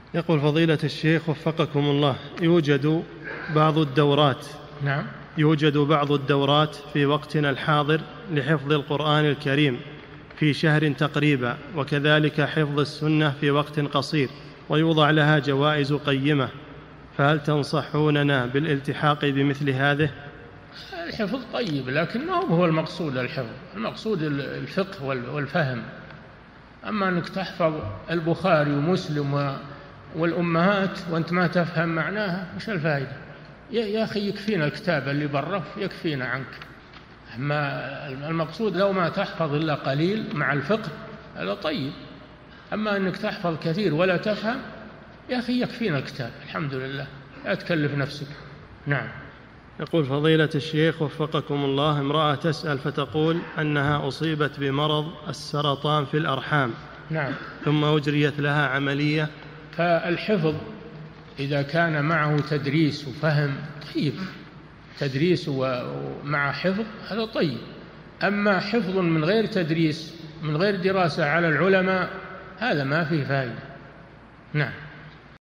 يقول فضيلة الشيخ وفقكم الله، نعم. يوجد بعض الدورات في وقتنا الحاضر لحفظ القرآن الكريم في شهر تقريبا، وكذلك حفظ السنة في وقت قصير، ويوضع لها جوائز قيمة، فهل تنصحوننا بالالتحاق بمثل هذه؟ الحفظ طيب، لكن ما هو المقصود الحفظ، المقصود الفقه والفهم. أما أنك تحفظ البخاري ومسلم والأمهات وأنت ما تفهم معناها، مش الفائدة؟ يا أخي يكفينا الكتاب اللي برا، يكفينا عنك. أما المقصود لو ما تحفظ إلا قليل مع الفقه هذا طيب. أما أنك تحفظ كثير ولا تفهم، يا أخي يكفينا الكتاب، الحمد لله، لا تكلف نفسك. نعم. يقول فضيلة الشيخ وفقكم الله، امرأة تسأل فتقول أنها أصيبت بمرض السرطان في الأرحام. نعم. ثم أجريت لها عملية. فالحفظ إذا كان معه تدريس وفهم طيب، تدريس ومع حفظ هذا طيب. أما حفظ من غير تدريس، من غير دراسة على العلماء، هذا ما فيه فائدة. نعم.